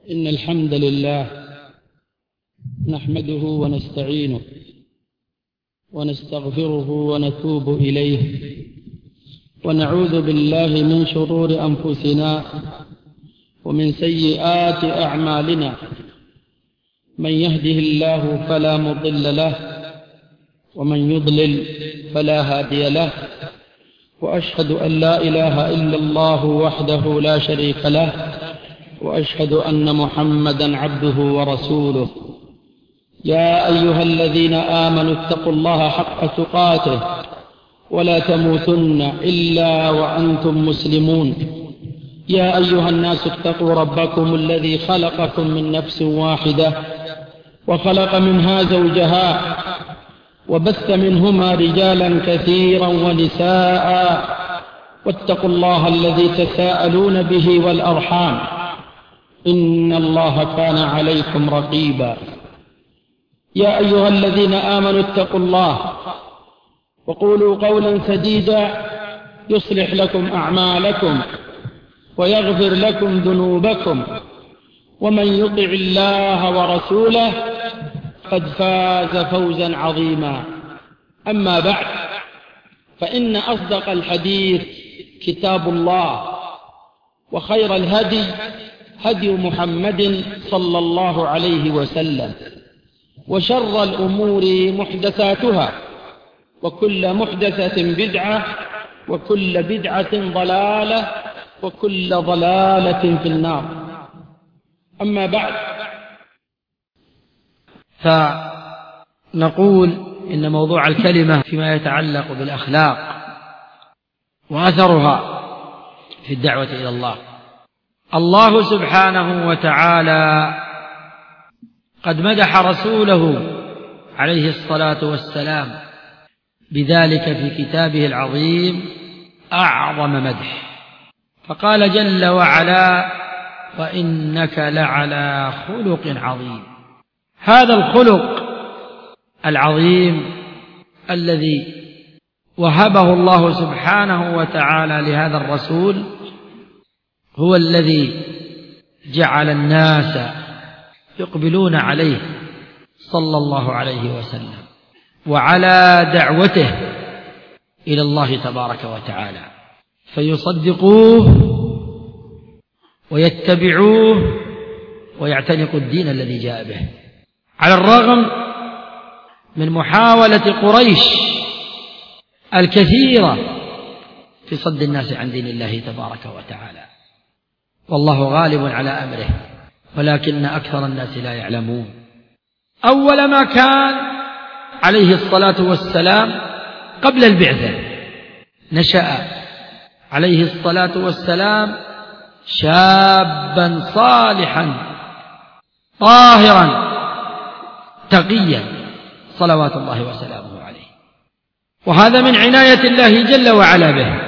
إن الحمد لله نحمده ونستعينه ونستغفره ونتوب إليه ونعوذ بالله من شرور أنفسنا ومن سيئات أعمالنا. من يهده الله فلا مضل له ومن يضلل فلا هادي له، وأشهد أن لا إله إلا الله وحده لا شريك له، وأشهد أن محمدا عبده ورسوله. يا أيها الذين آمنوا اتقوا الله حق تقاته ولا تموتن إلا وأنتم مسلمون. يا أيها الناس اتقوا ربكم الذي خلقكم من نفس واحدة وخلق منها زوجها وبث منهما رجالا كثيرا ونساء، واتقوا الله الذي تساءلون به والأرحام، إن الله كان عليكم رقيبا. يا أيها الذين آمنوا اتقوا الله وقولوا قولا سديدا يصلح لكم أعمالكم ويغفر لكم ذنوبكم، ومن يطع الله ورسوله قد فاز فوزا عظيما. أما بعد، فإن أصدق الحديث كتاب الله، وخير الهدي هدي محمد صلى الله عليه وسلم، وشر الأمور محدثاتها، وكل محدثة بدعة، وكل بدعة ضلالة، وكل ضلالة في النار. أما بعد، فنقول إن موضوع الكلمة فيما يتعلق بالأخلاق وأثرها في الدعوة إلى الله. الله سبحانه وتعالى قد مدح رسوله عليه الصلاة والسلام بذلك في كتابه العظيم أعظم مدح، فقال جل وعلا: وإنك لعلى خلق عظيم. هذا الخلق العظيم الذي وهبه الله سبحانه وتعالى لهذا الرسول هو الذي جعل الناس يقبلون عليه صلى الله عليه وسلم وعلى دعوته إلى الله تبارك وتعالى، فيصدقوه ويتبعوه ويعتنقوا الدين الذي جاء به، على الرغم من محاولة قريش الكثيرة في صد الناس عن دين الله تبارك وتعالى، والله غالب على أمره، ولكن أكثر الناس لا يعلمون. أول ما كان عليه الصلاة والسلام قبل البعثة نشأ عليه الصلاة والسلام شابا صالحا طاهرا تقيا صلوات الله وسلامه عليه، وهذا من عناية الله جل وعلا به،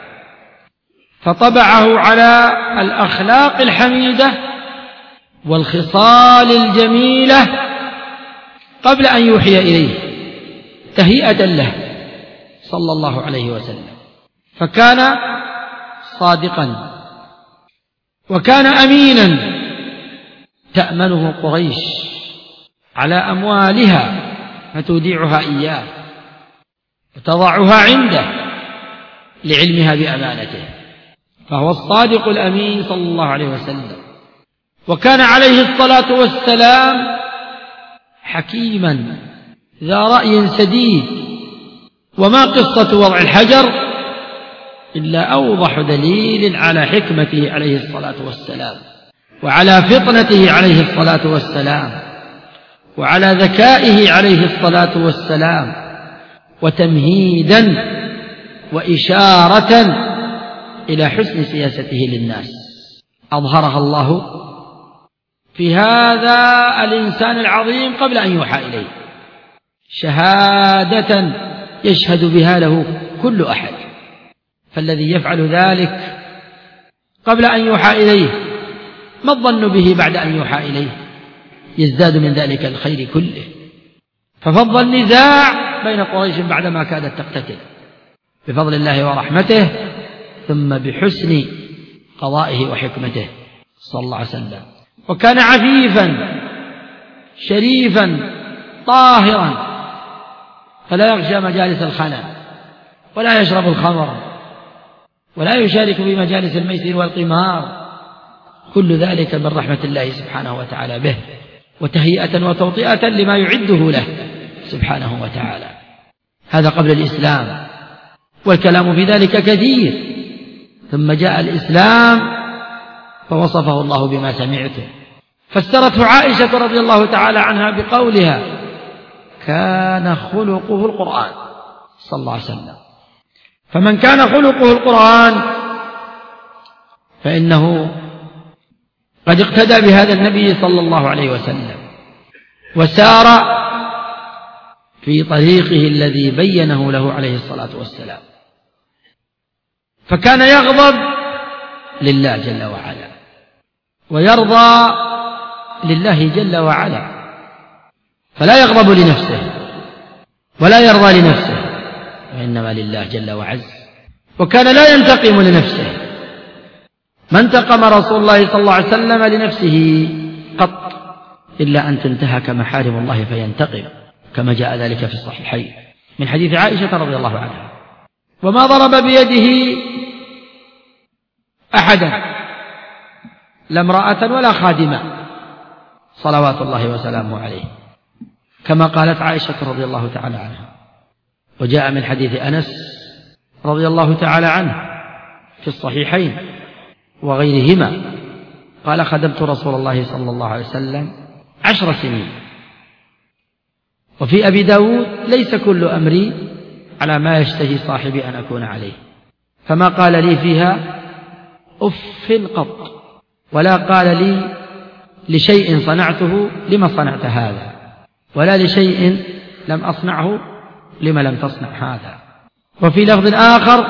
فطبعه على الأخلاق الحميدة والخصال الجميلة قبل أن يوحي إليه تهيئة له صلى الله عليه وسلم، فكان صادقا وكان أمينا تأمنه قريش على أموالها فتوديعها إياه وتضعها عنده لعلمها بأمانته، فهو الصادق الأمين صلى الله عليه وسلم. وكان عليه الصلاة والسلام حكيما ذا رأي سديد، وما قصة وضع الحجر إلا أوضح دليل على حكمته عليه الصلاة والسلام، وعلى فطنته عليه الصلاة والسلام، وعلى ذكائه عليه الصلاة والسلام، وتمهيدا وإشارة إلى حسن سياسته للناس أظهرها الله في هذا الإنسان العظيم قبل أن يوحى إليه، شهادة يشهد بها له كل أحد، فالذي يفعل ذلك قبل أن يوحى إليه ما الظن به بعد أن يوحى إليه؟ يزداد من ذلك الخير كله. ففضل النزاع بين قريش بعدما كادت تقتتل بفضل الله ورحمته، ثم بحسن قضائه وحكمته صلى الله عليه وسلم. وكان عفيفا شريفا طاهرا، فلا يغشى مجالس الخنا ولا يشرب الخمر ولا يشارك في مجالس الميسر والقمار، كل ذلك من رحمة الله سبحانه وتعالى به، وتهيئة وتوطئة لما يعده له سبحانه وتعالى. هذا قبل الإسلام، والكلام في ذلك كثير، ثم جاء الإسلام فوصفه الله بما سمعته. فسرته عائشة رضي الله تعالى عنها بقولها: كان خلقه القرآن صلى الله عليه وسلم. فمن كان خلقه القرآن فإنه قد اقتدى بهذا النبي صلى الله عليه وسلم، وسار في طريقه الذي بينه له عليه الصلاة والسلام، فكان يغضب لله جل وعلا ويرضى لله جل وعلا، فلا يغضب لنفسه ولا يرضى لنفسه، وإنما لله جل وعز. وكان لا ينتقم لنفسه، ما انتقم رسول الله صلى الله عليه وسلم لنفسه قط، إلا أن تنتهك محارم الله فينتقم، كما جاء ذلك في الصحيحين من حديث عائشة رضي الله عنها. وما ضرب بيده أحدا، لا امرأة ولا خادمة، صلوات الله وسلامه عليه، كما قالت عائشة رضي الله تعالى عنها. وجاء من حديث أنس رضي الله تعالى عنه في الصحيحين وغيرهما قال: خدمت رسول الله صلى الله عليه وسلم 10 سنين. وفي أبي داود: ليس كل أمري على ما يشتهي صاحبي أن أكون عليه، فما قال لي فيها أف قط، ولا قال لي لشيء صنعته لما صنعت هذا، ولا لشيء لم أصنعه لما لم تصنع هذا. وفي لفظ آخر: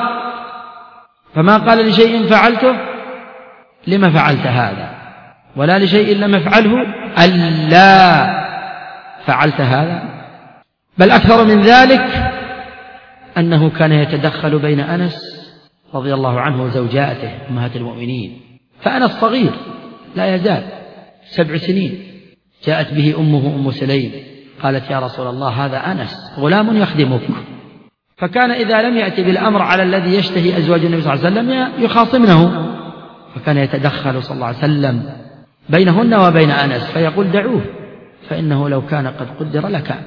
فما قال لشيء فعلته لما فعلت هذا، ولا لشيء لم أفعله ألا فعلت هذا. بل أكثر من ذلك أنه كان يتدخل بين أنس رضي الله عنه وزوجاته أمهات المؤمنين، فأنس صغير لا يزال 7 سنين، جاءت به أمه أم سليم قالت: يا رسول الله هذا أنس غلام يخدمك. فكان إذا لم يأتي بالأمر على الذي يشتهي أزواج النبي صلى الله عليه وسلم يخاصمنه، فكان يتدخل صلى الله عليه وسلم بينهن وبين أنس فيقول: دعوه فإنه لو كان قد قدر لكان.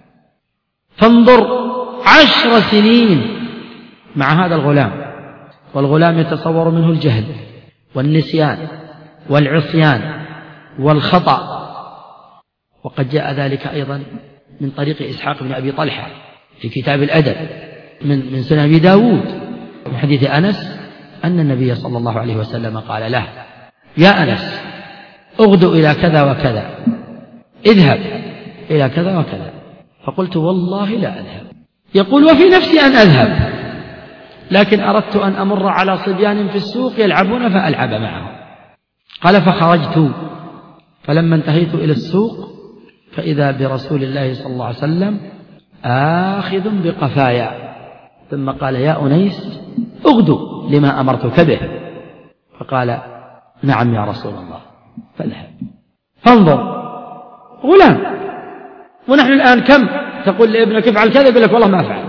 فانظر 10 سنين مع هذا الغلام، والغلام يتصور منه الجهل والنسيان والعصيان والخطأ. وقد جاء ذلك أيضا من طريق إسحاق بن أبي طلحة في كتاب الأدب من سنن أبي داود من حديث أنس أن النبي صلى الله عليه وسلم قال له: يا أنس اغدو إلى كذا وكذا، اذهب إلى كذا وكذا. فقلت: والله لا أذهب. يقول: وفي نفسي أن أذهب، لكن أردت أن أمر على صبيان في السوق يلعبون فألعب معهم. قال: فخرجت، فلما انتهيت إلى السوق فإذا برسول الله صلى الله عليه وسلم آخذ بقفايا، ثم قال: يا أنيس اغدو لما أمرتك به. فقال: نعم يا رسول الله، فاذهب. فانظر غلام، ونحن الآن كم تقول لابنك افعل كذا يقول لك والله ما أفعل.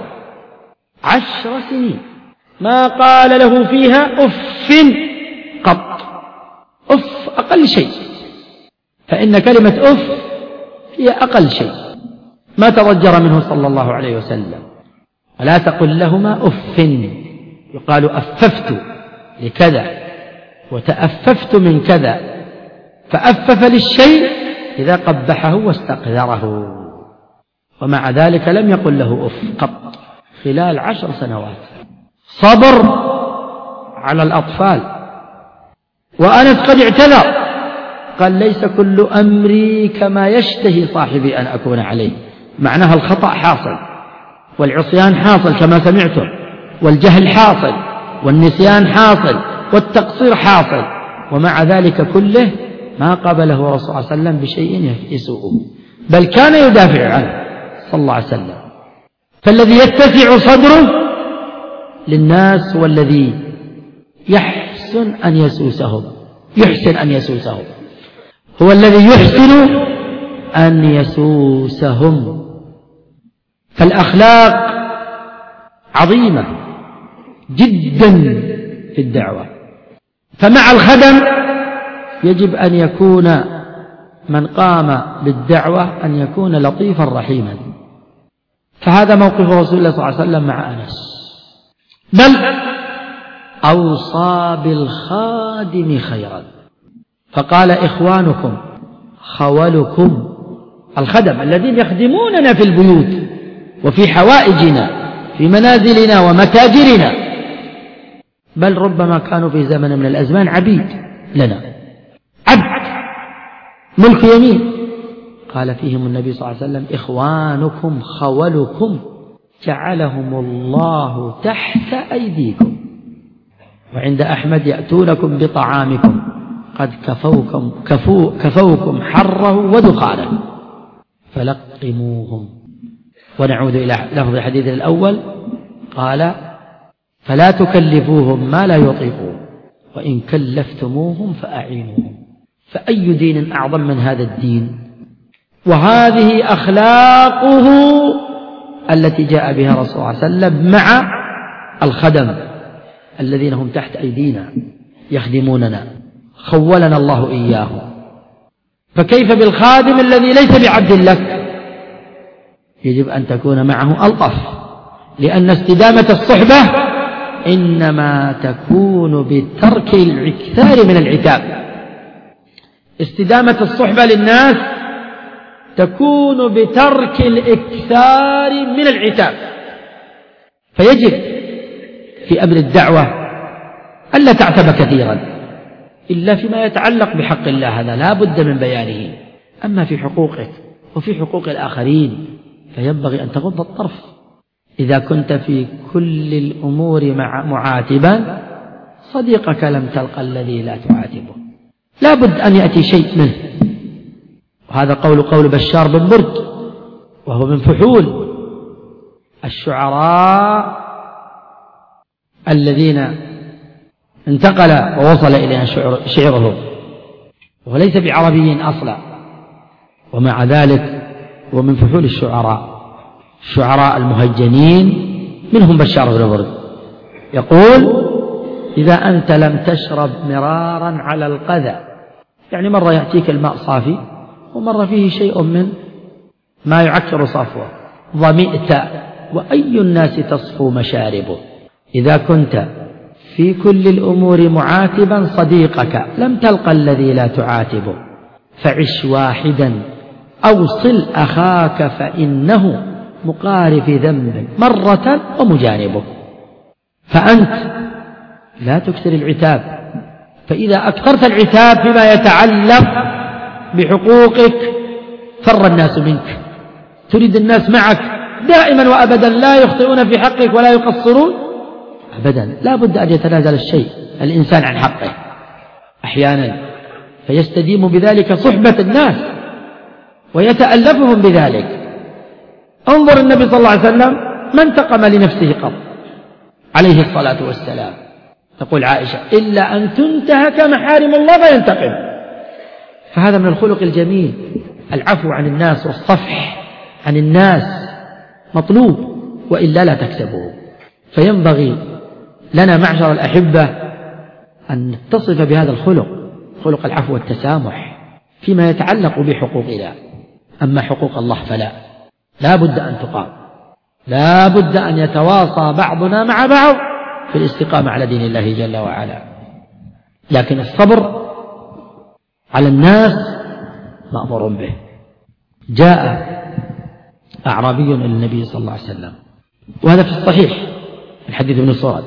10 سنين ما قال له فيها أف قط، أف أقل شيء، فإن كلمة أف هي أقل شيء، ما تضجر منه صلى الله عليه وسلم. ولا تقل لهما أف، يقال أففت لكذا وتأففت من كذا، فأفف للشيء إذا قبحه واستقذره، ومع ذلك لم يقل له أف قط خلال 10 سنوات. صبر على الأطفال. وأنس قد اعتذر، قال: ليس كل أمري كما يشتهي صاحبي أن أكون عليه. معناها الخطأ حاصل، والعصيان حاصل كما سمعتم، والجهل حاصل، والنسيان حاصل، والتقصير حاصل، ومع ذلك كله ما قابله رسول الله صلى الله عليه وسلم بشيء يسوءه، بل كان يدافع عنه صلى الله عليه وسلم. فالذي يتسع صدره للناس والذي يحسن أن يسوسهم، هو الذي يحسن أن يسوسهم. فالأخلاق عظيمة جدا في الدعوة. فمع الخدم يجب أن يكون من قام بالدعوة أن يكون لطيفا رحيما. فهذا موقف رسول الله صلى الله عليه وسلم مع أنس، بل أوصى بالخادم خيرا فقال: إخوانكم خولكم، الخدم الذين يخدموننا في البيوت وفي حوائجنا في منازلنا ومتاجرنا، بل ربما كانوا في زمن من الأزمان عبيد لنا، عبد ملك يمين. قال فيهم النبي صلى الله عليه وسلم: إخوانكم خولكم جعلهم الله تحت أيديكم. وعند أحمد: يأتونكم بطعامكم قد كفوكم حره ودخانه فلقموهم. ونعود إلى لفظ الحديث الأول، قال: فلا تكلفوهم ما لا يطيقون وإن كلفتموهم فأعينوهم. فأي دين أعظم من هذا الدين؟ وهذه أخلاقه التي جاء بها رسول الله صلى الله عليه وسلم مع الخدم الذين هم تحت أيدينا يخدموننا، خولنا الله إياهم. فكيف بالخادم الذي ليس بعبد لك؟ يجب أن تكون معه ألطف، لأن استدامة الصحبة إنما تكون بترك الإكثار من العتاب. استدامة الصحبة للناس تكون بترك الإكثار من العتاب. فيجب في أمر الدعوة ألا تعتب كثيرا إلا فيما يتعلق بحق الله، هذا لا بد من بيانه. أما في حقوقك وفي حقوق الآخرين فينبغي أن تغض الطرف. إذا كنت في كل الأمور معاتبا، صديقك لم تلقى الذي لا تعاتبه، لا بد أن يأتي شيء منه. وهذا قول بشار بن برد، وهو من فحول الشعراء الذين انتقل ووصل إلينا شعره، وليس بعربي أصلا، ومع ذلك هو من فحول الشعراء المهجنين، منهم بشار بن برد. يقول: إذا أنت لم تشرب مرارا على القذى، يعني مرة يأتيك الماء صافي ومرة فيه شيء من ما يعكر صفوه، ظمئت وأي الناس تصفو مشاربه. إذا كنت في كل الأمور معاتبا صديقك لم تلقى الذي لا تعاتبه، فعش واحدا أو صل أخاك فإنه مقارف ذنب مرة ومجانبه. فأنت لا تكثر العتاب، فإذا أكثرت العتاب فيما يتعلق بحقوقك فر الناس منك. تريد الناس معك دائما وأبدا لا يخطئون في حقك ولا يقصرون أبدا، لا بد أن يتنازل الإنسان عن حقه أحيانا، فيستديم بذلك صحبة الناس ويتألفهم بذلك. انظر النبي صلى الله عليه وسلم ما انتقم لنفسه قط عليه الصلاة والسلام. تقول عائشة: إلا أن تنتهك محارم الله فينتقم. فهذا من الخلق الجميل، العفو عن الناس والصفح عن الناس مطلوب، وإلا لا تكسبه. فينبغي لنا معشر الأحبة أن نتصف بهذا الخلق، خلق العفو والتسامح فيما يتعلق بحقوقنا. أما حقوق الله فلا، لا بد أن تقام، لا بد أن يتواصى بعضنا مع بعض في الاستقامة على دين الله جل وعلا. لكن الصبر على الناس مأمور به. جاء أعرابي إلى النبي صلى الله عليه وسلم، وهذا في الصحيح الحديث ابن صرد،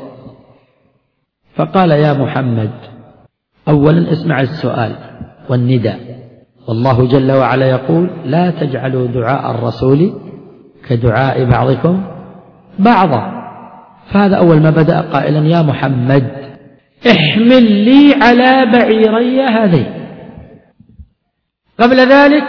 فقال: يا محمد، أولا اسمع السؤال والنداء، والله جل وعلا يقول: لا تجعلوا دعاء الرسول كدعاء بعضكم بعضا. فهذا أول ما بدأ قائلا: يا محمد احمل لي على بعيري هذين. قبل ذلك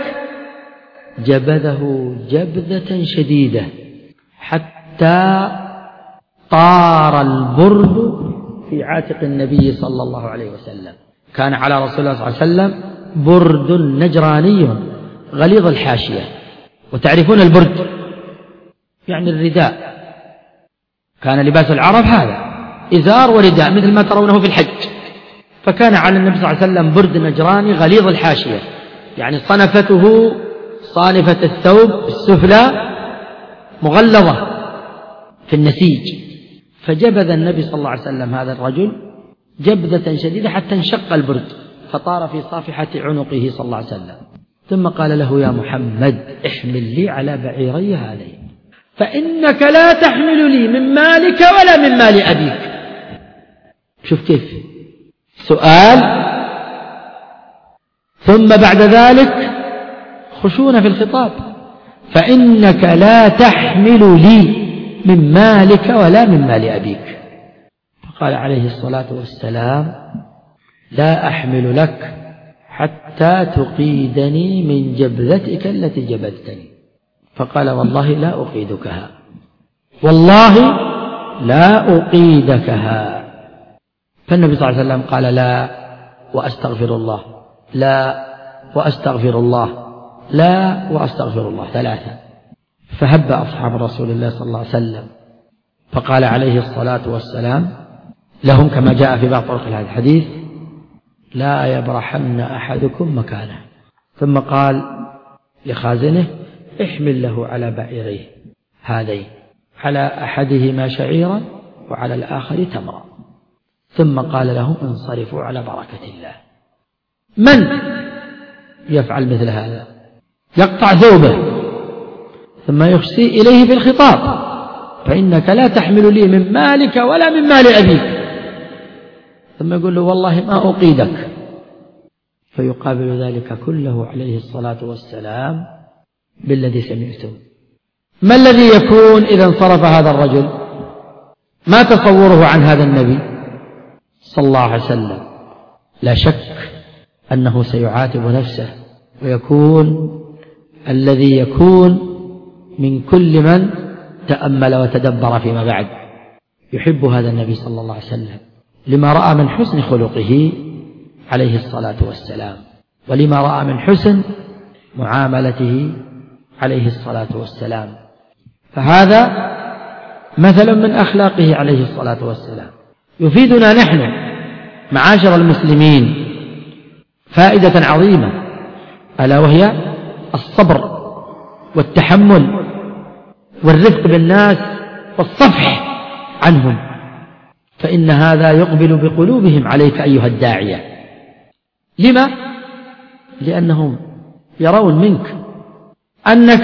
جبذه جبذة شديدة حتى طار البرد في عاتق النبي صلى الله عليه وسلم. كان على رسول الله صلى الله عليه وسلم برد نجراني غليظ الحاشية. وتعرفون البرد يعني الرداء، كان لباس العرب هذا إزار ورداء مثل ما ترونه في الحج. فكان على النبي صلى الله عليه وسلم برد نجراني غليظ الحاشية، يعني صنفته صانفة الثوب السفلى مغلظة في النسيج. فجبذ النبي صلى الله عليه وسلم هذا الرجل جبذة شديدة حتى انشق البرد فطار في صافحة عنقه صلى الله عليه وسلم. ثم قال له: يا محمد احمل لي على بعيري هذين، فإنك لا تحمل لي من مالك ولا من مال أبيك. شوف كيف سؤال، ثم بعد ذلك خشونة في الخطاب: فإنك لا تحمل لي من مالك ولا من مال أبيك. فقال عليه الصلاة والسلام: لا أحمل لك حتى تقيدني من جبذتك التي جبذتني. فقال: والله لا أقيدكها، والله لا أقيدكها. فالنبي صلى الله عليه وسلم قال: لا وأستغفر الله، لا وأستغفر الله، لا وأستغفر الله 3. فهب أصحاب رسول الله صلى الله عليه وسلم، فقال عليه الصلاة والسلام لهم كما جاء في بعض طرق هذا الحديث: لا يبرحن أحدكم مكانه. ثم قال لخازنه: احمل له على بعيريه هذين، على أحدهما شعيرا وعلى الآخر تمرا. ثم قال لهم: انصرفوا على بركة الله. من يفعل مثل هذا؟ يقطع ثوبه ثم يخشي إليه في الخطاب: فإنك لا تحمل لي من مالك ولا من مال أبيك. ثم يقول له: والله ما أقيدك. فيقابل ذلك كله عليه الصلاة والسلام بالذي سمعتم. ما الذي يكون إذا انصرف هذا الرجل؟ ما تصوره عن هذا النبي صلى الله عليه وسلم؟ لا شك أنه سيعاتب نفسه، ويكون الذي يكون من كل من تأمل وتدبر فيما بعد يحب هذا النبي صلى الله عليه وسلم، لما رأى من حسن خلقه عليه الصلاة والسلام، ولما رأى من حسن معاملته عليه الصلاة والسلام. فهذا مثل من أخلاقه عليه الصلاة والسلام يفيدنا نحن معاشر المسلمين فائدة عظيمة، ألا وهي الصبر والتحمل والرفق بالناس والصفح عنهم، فإن هذا يقبل بقلوبهم عليك أيها الداعية. لما؟ لأنهم يرون منك أنك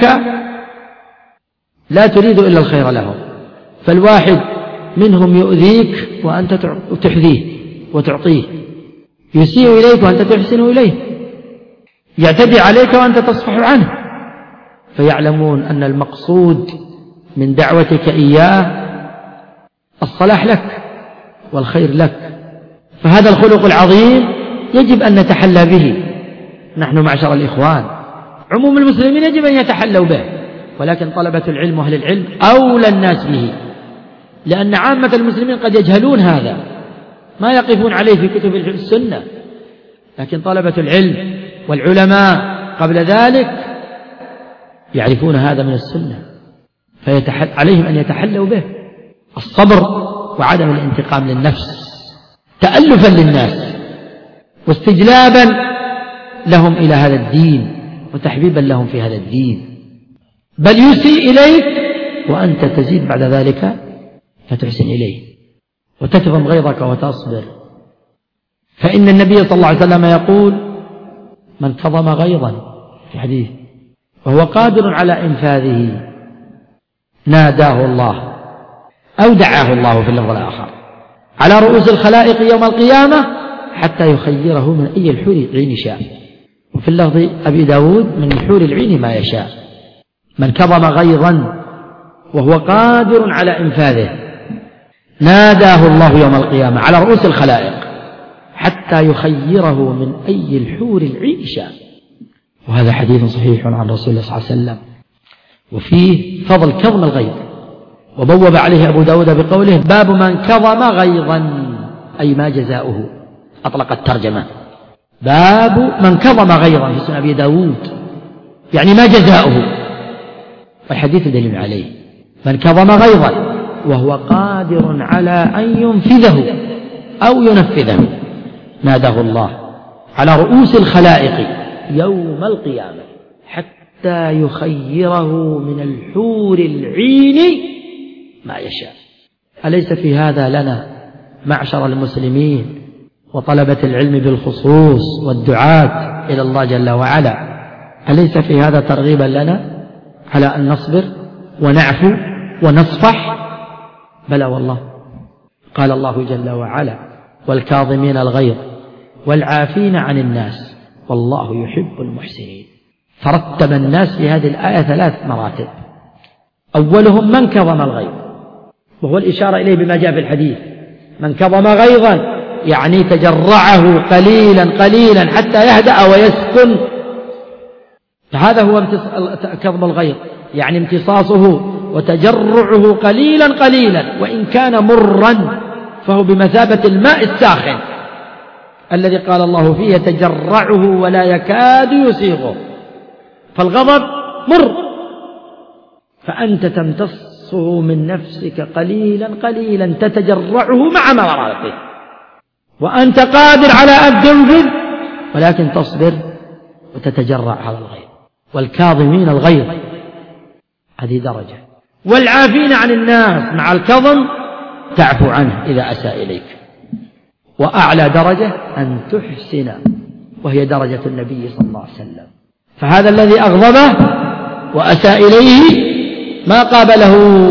لا تريد إلا الخير لهم، فالواحد منهم يؤذيك وأنت تحذيه وتعطيه، يسيء إليك وأنت تحسن إليه، يعتدي عليك وأنت تصفح عنه، فيعلمون أن المقصود من دعوتك إياه الصلاح لك والخير لك. فهذا الخلق العظيم يجب أن نتحلى به نحن معشر الإخوان. عموم المسلمين يجب أن يتحلوا به، ولكن طلبة العلم وأهل العلم أولى الناس به، لأن عامة المسلمين قد يجهلون هذا، ما يقفون عليه في كتب السنة، لكن طلبة العلم والعلماء قبل ذلك يعرفون هذا من السنة، عليهم أن يتحلوا به: الصبر وعدم الانتقام للنفس، تألفا للناس واستجلابا لهم إلى هذا الدين وتحبيبا لهم في هذا الدين، بل يسيء إليك وأنت تزيد بعد ذلك فتحسن إليه وتكظم غيظك وتصبر. فإن النبي صلى الله عليه وسلم يقول: من كظم غيظا في حديث وهو قادر على إنفاذه ناداه الله أو دعاه الله في اللفظ الآخر على رؤوس الخلائق يوم القيامة حتى يخيره من أي الحور العين شاء، وفي اللفظ أبي داود: من الحور العين ما يشاء. من كظم غيظا وهو قادر على إنفاذه ناداه الله يوم القيامة على رؤوس الخلائق حتى يخيره من أي الحور العين شاء. وهذا حديث صحيح عن رسول الله صلى الله عليه وسلم، وفيه فضل كظم الغيظ، وبوب عليه أبو داود بقوله: باب من كظم غيظا، أي ما جزاؤه، أطلق الترجمة. باب من كظم غيظا في سنن أبي داود، يعني ما جزاؤه، والحديث دليل عليه. من كظم غيظا وهو قادر على أن ينفذه أو ينفذه ناداه الله على رؤوس الخلائق يوم القيامة حتى يخيره من الحور العين ما يشاء. أليس في هذا لنا معشر المسلمين وطلبة العلم بالخصوص والدعاة إلى الله جل وعلا، أليس في هذا ترغيبا لنا على أن نصبر ونعفو ونصفح؟ بلى والله. قال الله جل وعلا: والكاظمين الغيظ والعافين عن الناس والله يحب المحسنين. فرتب الناس في هذه الآية 3 مراتب. أولهم من كظم الغيظ، وهو الإشارة إليه بما جاء في الحديث: من كظم غيظا يعني تجرعه قليلا قليلا حتى يهدأ ويسكن. فهذا هو كظم الغيظ، يعني امتصاصه وتجرعه قليلا قليلا، وإن كان مرا فهو بمثابة الماء الساخن الذي قال الله فيه: يتجرعه ولا يكاد يسيغه. فالغضب مر، فأنت تمتصه من نفسك قليلا قليلا تتجرعه مع مرارته، وأنت قادر على أن تنفذ ولكن تصبر وتتجرع على الغيظ. والكاظمين الغيظ هذه درجة. والعافين عن الناس مع الكظم تعفو عنه إذا أساء إليك. وأعلى درجة أن تحسن، وهي درجة النبي صلى الله عليه وسلم. فهذا الذي أغضبه وأساء إليه ما قابله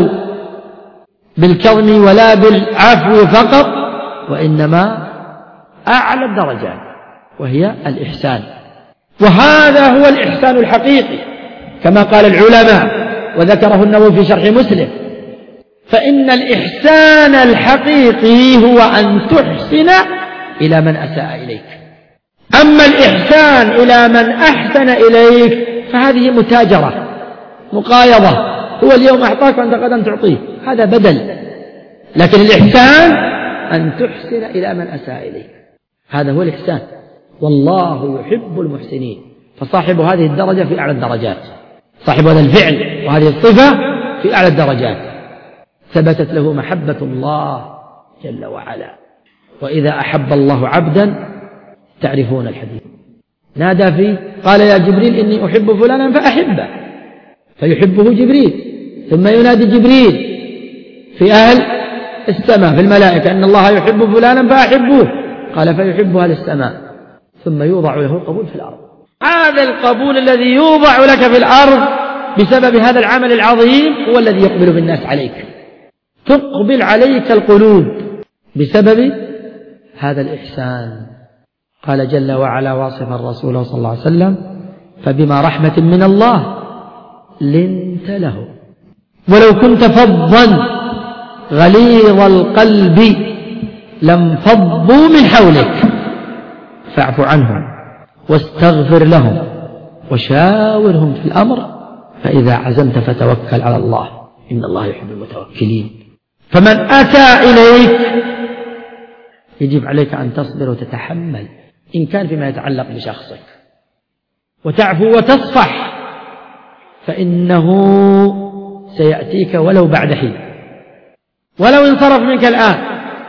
بالكظم ولا بالعفو فقط، وإنما أعلى الدرجات وهي الإحسان. وهذا هو الإحسان الحقيقي كما قال العلماء، وذكره النووي في شرح مسلم. فإن الإحسان الحقيقي هو أن تحسن إلى من أساء إليك. أما الإحسان إلى من أحسن إليك فهذه متاجرة مقايضة، هو اليوم أعطاك وأنت غدا تعطيه، هذا بدل. لكن الإحسان أن تحسن إلى من أساء إليك، هذا هو الإحسان. والله يحب المحسنين. فصاحب هذه الدرجة في أعلى الدرجات، صاحب هذا الفعل وهذه الصفة في أعلى الدرجات، ثبتت له محبة الله جل وعلا. وإذا أحب الله عبدا، تعرفون الحديث، نادى فيه قال: يا جبريل إني أحب فلانا فأحبه، فيحبه جبريل. ثم ينادي جبريل في أهل السماء في الملائكة أن الله يحب فلانا فأحبوه، قال: فيحب أهل السماء. ثم يوضع له القبول في الأرض. هذا القبول الذي يوضع لك في الأرض بسبب هذا العمل العظيم هو الذي يقبل بالناس عليك، تقبل عليك القلوب بسبب هذا الإحسان. قال جل وعلا واصفا الرسول صلى الله عليه وسلم: فبما رحمة من الله لنت له، ولو كنت فظا غليظ القلب لانفضوا من حولك، فاعف عنهم واستغفر لهم وشاورهم في الأمر فإذا عزمت فتوكل على الله إن الله يحب المتوكلين. فمن أتى إليك يجب عليك أن تصبر وتتحمل إن كان فيما يتعلق بشخصك، وتعفو وتصفح، فإنه سيأتيك ولو بعد حين، ولو انصرف منك الآن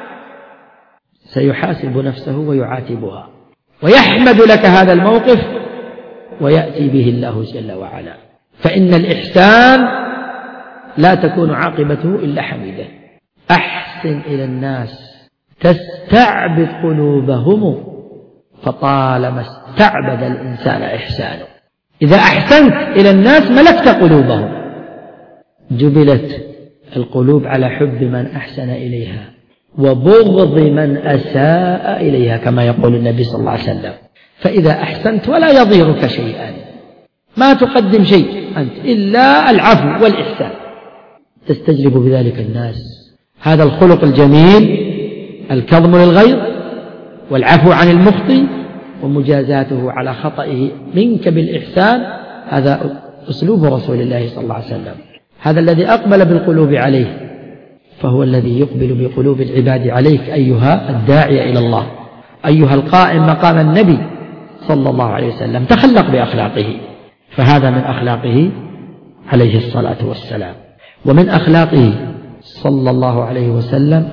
سيحاسب نفسه ويعاتبها ويحمد لك هذا الموقف ويأتي به الله جل وعلا. فإن الإحسان لا تكون عاقبته إلا حميدة. أحسن إلى الناس تستعبد قلوبهم، فطالما استعبد الإنسان إحسانه. إذا أحسنت إلى الناس ملكت قلوبهم. جبلت القلوب على حب من أحسن إليها وبغض من أساء إليها كما يقول النبي صلى الله عليه وسلم. فإذا أحسنت ولا يضيرك شيئا، ما تقدم شيء أنت إلا العفو والإحسان، تستجلب بذلك الناس. هذا الخلق الجميل، الكظم للغيظ والعفو عن المخطئ ومجازاته على خطئه منك بالإحسان، هذا أسلوب رسول الله صلى الله عليه وسلم. هذا الذي أقبل بالقلوب عليه، فهو الذي يقبل بقلوب العباد عليك أيها الداعي إلى الله، أيها القائم مقام النبي صلى الله عليه وسلم تخلق بأخلاقه، فهذا من أخلاقه عليه الصلاة والسلام. ومن أخلاقه صلى الله عليه وسلم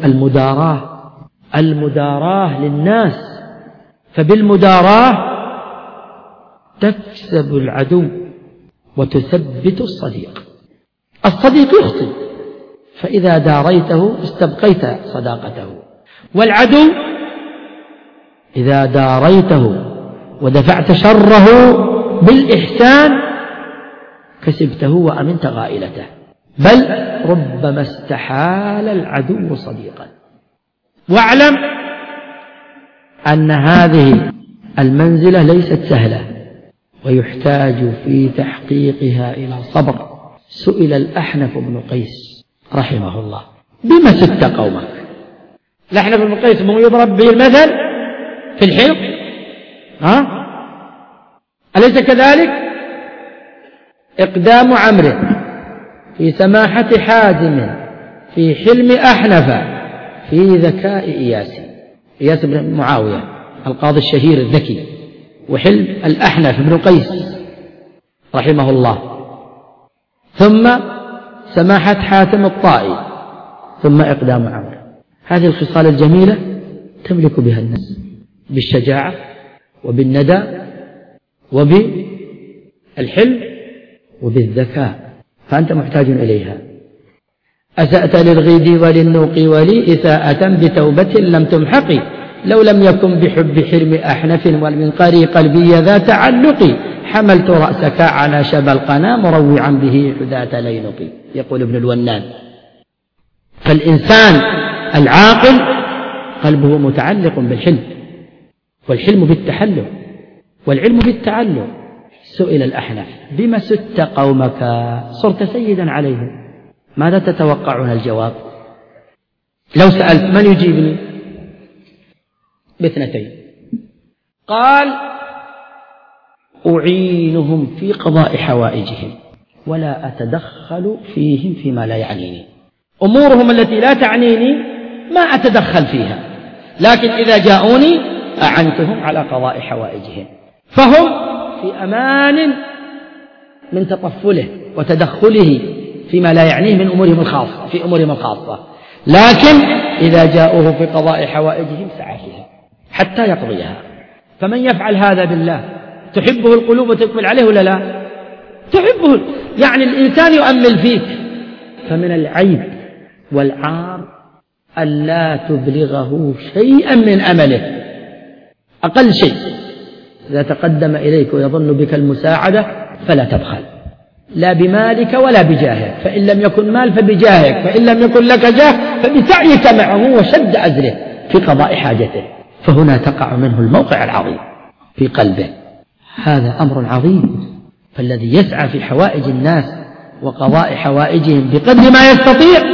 المداراة للناس، فبالمداراة تكسب العدو وتثبت الصديق. الصديق يخطئ، فإذا داريته استبقيت صداقته، والعدو إذا داريته ودفعت شره بالإحسان كسبته وأمنت غائلته، بل ربما استحال العدو صديقا. واعلم أن هذه المنزلة ليست سهلة، ويحتاج في تحقيقها إلى صبر. سئل الأحنف بن قيس رحمه الله: بما ست قومك؟ الأحنف بن قيس من يضرب به المثل في الحلم، أليس كذلك؟ إقدام عمرو في سماحة حازم في حلم أحنف في ذكاء إياس بن معاوية القاضي الشهير الذكي، وحلم الأحنف بن قيس رحمه الله، ثم سماحة حاتم الطائي، ثم إقدام عمرو. هذه الخصال الجميلة تملك بها الناس بالشجاعة وبالندى وبالحلم وبالذكاء، فأنت محتاج إليها. أسأت للغيد وللنوق ولي إساءة بتوبة لم تمحقي، لو لم يكن بحب حلم أحنف والمنقري قلبي ذا تعلق، حملت رأسك على شبى القنا مروعا به حداة لينق. يقول ابن الونان: فالإنسان العاقل قلبه متعلق بالحلم، والحلم بالتحلم، والعلم بالتعلم. سئل الأحنف: بما ست قومك؟ صرت سيدا عليهم، ماذا تتوقعون الجواب؟ لو سألت من يجيبني؟ باثنتين. قال: أعينهم في قضاء حوائجهم ولا أتدخل فيهم فيما لا يعنيني. أمورهم التي لا تعنيني ما أتدخل فيها، لكن إذا جاءوني أعنتهم على قضاء حوائجهم، فهم في أمان من تطفله وتدخله فيما لا يعنيه من أمورهم الخاصة في أمورهم الخاصة، لكن إذا جاءوه في قضاء حوائجهم سعى فيها حتى يقضيها. فمن يفعل هذا بالله تحبه القلوب وتقبل عليه ولا لا؟ تحبه، يعني الإنسان يؤمل فيك. فمن العيب والعار ألا تبلغه شيئا من أمله، أقل شيء. إذا تقدم إليك ويظن بك المساعدة فلا تبخل، لا بمالك ولا بجاهك، فإن لم يكن مال فبجاهك، فإن لم يكن لك جاه فبسعيك معه وشد أزره في قضاء حاجته، فهنا تقع منه الموقع العظيم في قلبه. هذا أمر عظيم. فالذي يسعى في حوائج الناس وقضاء حوائجهم بقدر ما يستطيع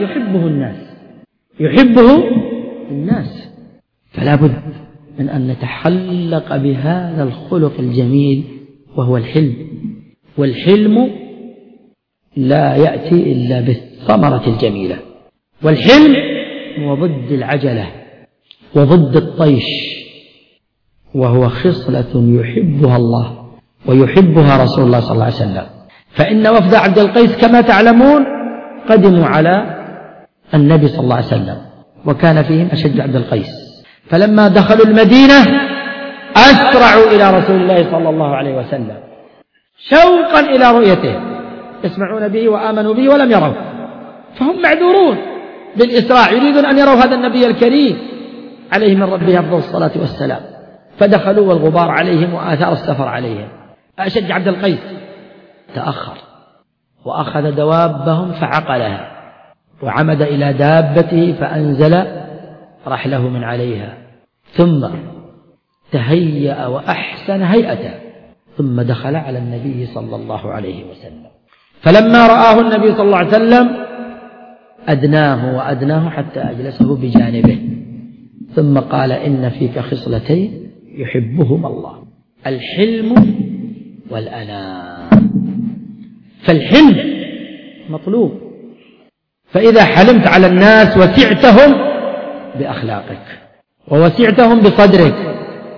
يحبه الناس. فلا بد من أن نتحلق بهذا الخلق الجميل وهو الحلم. والحلم لا يأتي إلا بالثمرة الجميلة. والحلم هو ضد العجلة وضد الطيش، وهو خصلة يحبها الله ويحبها رسول الله صلى الله عليه وسلم. فإن وفد عبد القيس كما تعلمون قدموا على النبي صلى الله عليه وسلم، وكان فيهم أشج عبد القيس، فلما دخلوا المدينة أسرعوا إلى رسول الله صلى الله عليه وسلم شوقا إلى رؤيته، يسمعون به وآمنوا به ولم يروه، فهم معذورون بالإسراع، يريدون أن يروا هذا النبي الكريم عليه من ربه أفضل الصلاة والسلام. فدخلوا والغبار عليهم وآثار السفر عليهم. أشج عبد القيس تأخر وأخذ دوابهم فعقلها، وعمد إلى دابته فأنزل رحله من عليها، ثم تهيأ وأحسن هيئته، ثم دخل على النبي صلى الله عليه وسلم. فلما رآه النبي صلى الله عليه وسلم أدناه وأدناه حتى أجلسه بجانبه، ثم قال: إن فيك خصلتين يحبهما الله، الحلم والأناة. فالحلم مطلوب، فإذا حلمت على الناس وسعتهم بأخلاقك ووسعتهم بصدرك،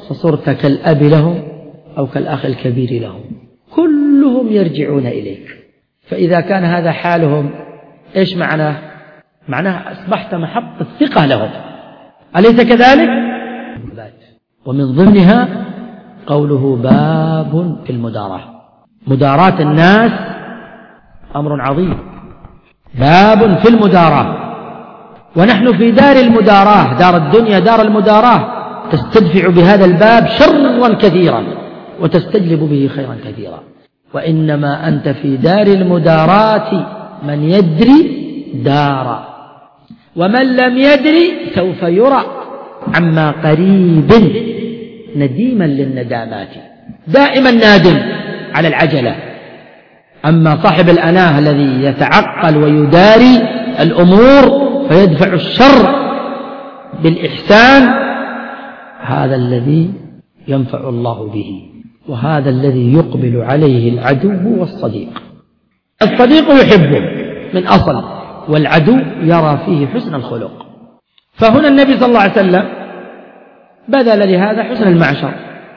فصرت كالأب لهم أو كالأخ الكبير لهم، كلهم يرجعون إليك. فإذا كان هذا حالهم إيش معناه؟ معناه أصبحت محط الثقة لهم، أليس كذلك؟ ومن ضمنها قوله باب في المداراة. مداراة الناس أمر عظيم، باب في المداراة. ونحن في دار المداراة، دار الدنيا دار المداراة، تستدفع بهذا الباب شرا كثيرا وتستجلب به خيرا كثيرا. وإنما أنت في دار المداراة من يدري دار، ومن لم يدري سوف يرى عما قريب نديما للندامات، دائما نادم على العجلة. أما صاحب الأناه الذي يتعقل ويداري الأمور فيدفع الشر بالإحسان، هذا الذي ينفع الله به، وهذا الذي يقبل عليه العدو والصديق. الصديق يحبه من أصل، والعدو يرى فيه حسن الخلق. فهنا النبي صلى الله عليه وسلم بذل لهذا حسن المعشر.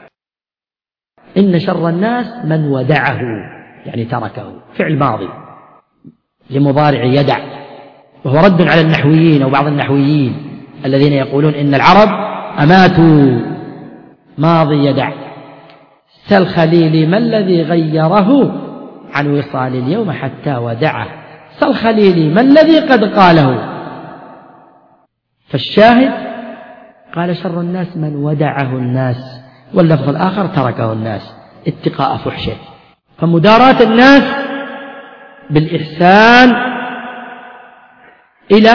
إن شر الناس من ودعه، يعني تركه، فعل ماضي لمضارع يدع، وهو رد على النحويين أو بعض النحويين الذين يقولون إن العرب أماتوا ماضي يدع. سل خليلي ما الذي غيره عن وصال اليوم حتى ودعه، سل خليلي ما الذي قد قاله. فالشاهد قال شر الناس من ودعه الناس، واللفظ الآخر تركه الناس اتقاء فحشه. فمداراة الناس بالإحسان إلى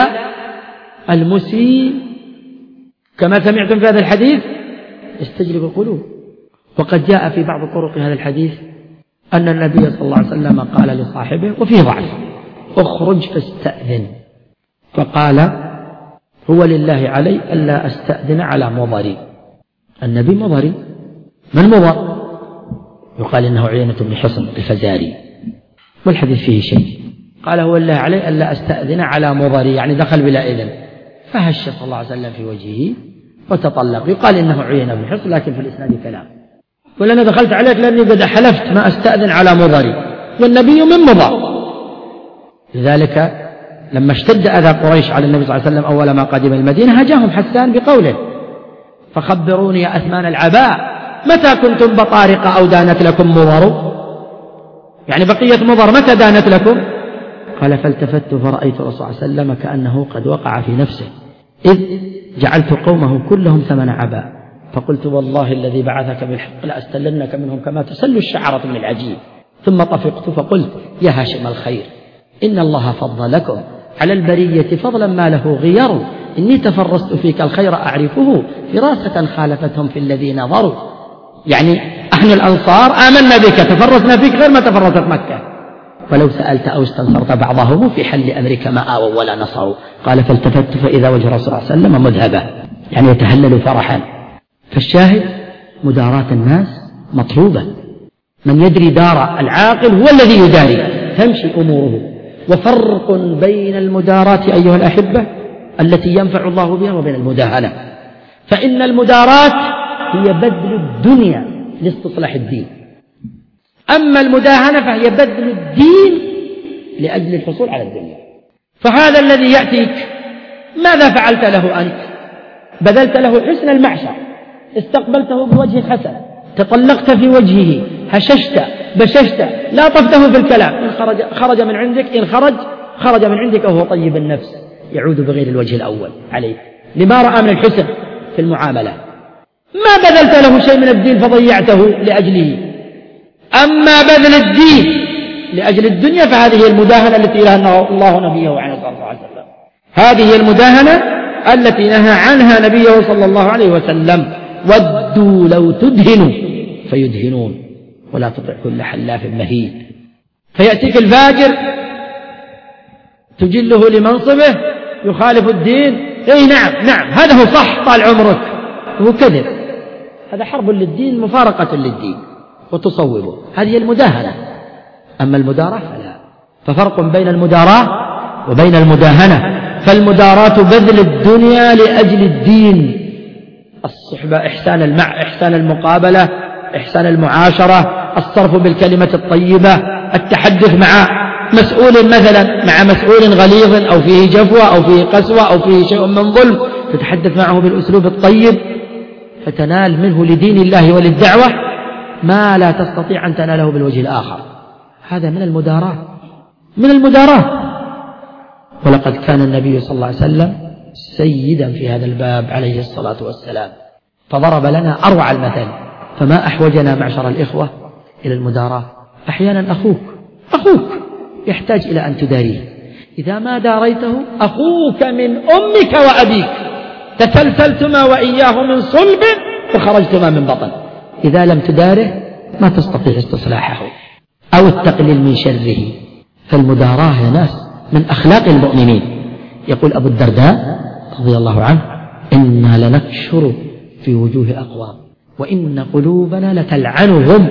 المسيء كما سمعتم في هذا الحديث يستجلب القلوب. وقد جاء في بعض طرق هذا الحديث أن النبي صلى الله عليه وسلم قال لصاحبه وفيه ضعف: اخرج فاستأذن. فقال: هو لله علي ألا أستأذن على مضري. النبي مضري، من مضر؟ يقال إنه عيينة بن حصن الفزاري، والحديث فيه شيء. قال: هو لله علي ألا أستأذن على مضري، يعني دخل بلا إذن. فهش صلى الله عليه وسلم في وجهه وتطلق. يقال إنه عيينة بن حصن، لكن في الإسناد كلام. قل: أنا دخلت عليك لأني قد حلفت ما أستأذن على مضري، والنبي من مضر. لذلك لما اشتد أذى قريش على النبي صلى الله عليه وسلم أول ما قدم المدينة هجاهم حسان بقوله: فخبروني يا أثمان العباء متى كنتم بطارق أو دانت لكم مضر؟ يعني بقية مضر متى دانت لكم؟ قال: فالتفت فرأيت الرسول صلى الله عليه وسلم كأنه قد وقع في نفسه، إذ جعلت قومه كلهم ثمن عباء، فقلت: والله الذي بعثك بالحق لأستلنك منهم كما تسل الشعرة من العجين. ثم طفقت فقلت: يا هاشم الخير، إن الله فضلكم على البرية فضلا ما له غير، إني تفرست فيك الخير أعرفه فراسة خالفتهم في الذين نظروا. يعني أهل الأنصار آمنا بك، تفرسنا فيك غير ما تفرست مكة، ولو سألت أو استنصرت بعضهم في حل أمرك ما آووا ولا نصروا. قال: فالتفت فإذا وجه الرسول صلى الله عليه وسلم مذهبا، يعني يتهلل فرحا. فالشاهد مداراة الناس مطلوبة. من يدري دار العاقل هو الذي يداري، تمشي أموره. وفرق بين المداراة أيها الأحبة التي ينفع الله بها وبين المداهنة. فإن المداراة هي بذل الدنيا لاستصلاح الدين، أما المداهنة فهي بذل الدين لأجل الحصول على الدنيا. فهذا الذي يأتيك ماذا فعلت له أنت؟ بذلت له حسن المعشر، استقبلته بوجه حسن، تطلقت في وجهه، هششت بششت، لا طفته في الكلام. إن خرج من عندك، إن خرج من عندك وهو طيب النفس يعود بغير الوجه الأول عليه لما رأى من الحسن في المعاملة. ما بذلت له شيء من الدين فضيعته لأجله. أما بذل الدين لأجل الدنيا فهذه المداهنة التي نهى الله نبيه عنها صلى الله عليه وسلم. هذه المداهنة التي نهى عنها نبيه صلى الله عليه وسلم. ودوا لو تدهنوا فيدهنون ولا تطع كل حلاف مهين. فيأتيك الفاجر تجله لمنصبه يخالف الدين، اي نعم هذا هو صح طال عمرك، هو كذب، هذا حرب للدين، مفارقة للدين وتصوبه. هذه المداهنة. أما المداراة فلا. ففرق بين المداراة وبين المداهنة. فالمداراة بذل الدنيا لأجل الدين، الصحبة، إحسان المقابلة، إحسان المعاشرة، الصرف بالكلمة الطيبة، التحدث مع مسؤول مثلا، مع مسؤول غليظ أو فيه جفوة أو فيه قسوة أو فيه شيء من ظلم، تتحدث معه بالأسلوب الطيب فتنال منه لدين الله وللدعوة ما لا تستطيع أن تناله بالوجه الآخر. هذا من المداراة. ولقد كان النبي صلى الله عليه وسلم سيدا في هذا الباب عليه الصلاة والسلام، فضرب لنا أروع المثل. فما أحوجنا معشر الإخوة إلى المداراة. أحيانا أخوك يحتاج إلى أن تداريه، إذا ما داريته أخوك من أمك وأبيك تسلسلتما وإياه من صلب وخرجتما من بطن، إذا لم تداره ما تستطيع استصلاحه أو التقليل من شره. فالمداراة يا ناس من أخلاق المؤمنين. يقول أبو الدرداء رضي الله عنه: إنا لنكشر في وجوه أقوام وإن قلوبنا لتلعنهم.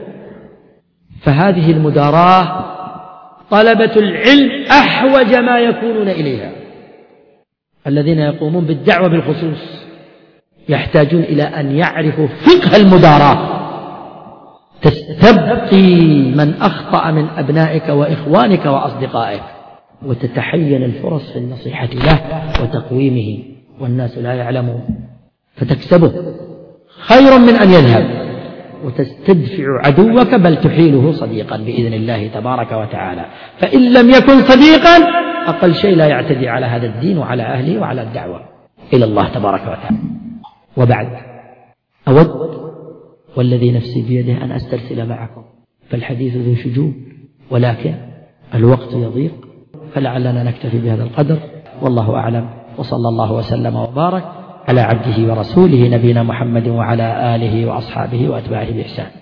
فهذه المداراة طلبة العلم أحوج ما يكونون إليها. الذين يقومون بالدعوة بالخصوص يحتاجون إلى أن يعرفوا فقه المداراة، تستبقي من أخطأ من أبنائك وإخوانك وأصدقائك، وتتحين الفرص في النصيحة له وتقويمه، والناس لا يعلمون، فتكسبه خير من أن يذهب، وتستدفع عدوك بل تحيله صديقا بإذن الله تبارك وتعالى. فإن لم يكن صديقا أقل شيء لا يعتدي على هذا الدين وعلى أهله وعلى الدعوة إلى الله تبارك وتعالى. وبعد، أود والذي نفسي بيده أن أسترسل معكم، فالحديث ذو شجون ولكن الوقت يضيق، فلعلنا نكتفي بهذا القدر، والله أعلم، وصلى الله وسلم وبارك على عبده ورسوله نبينا محمد وعلى آله وأصحابه وأتباعه بإحسان.